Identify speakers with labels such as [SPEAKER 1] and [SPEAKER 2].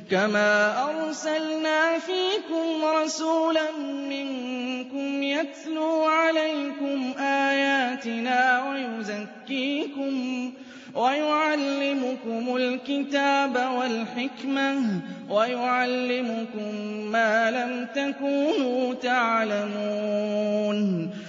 [SPEAKER 1] كَمَا أَرْسَلْنَا فِيكُمْ رَسُولًا مِّنكُمْ يَتْلُو عَلَيْكُمْ آيَاتِنَا وَيُزَكِّيكُمْ وَيُعَلِّمُكُمُ الْكِتَابَ وَالْحِكْمَةَ وَيُعَلِّمُكُم مَّا لَمْ تَكُونُوا تَعْلَمُونَ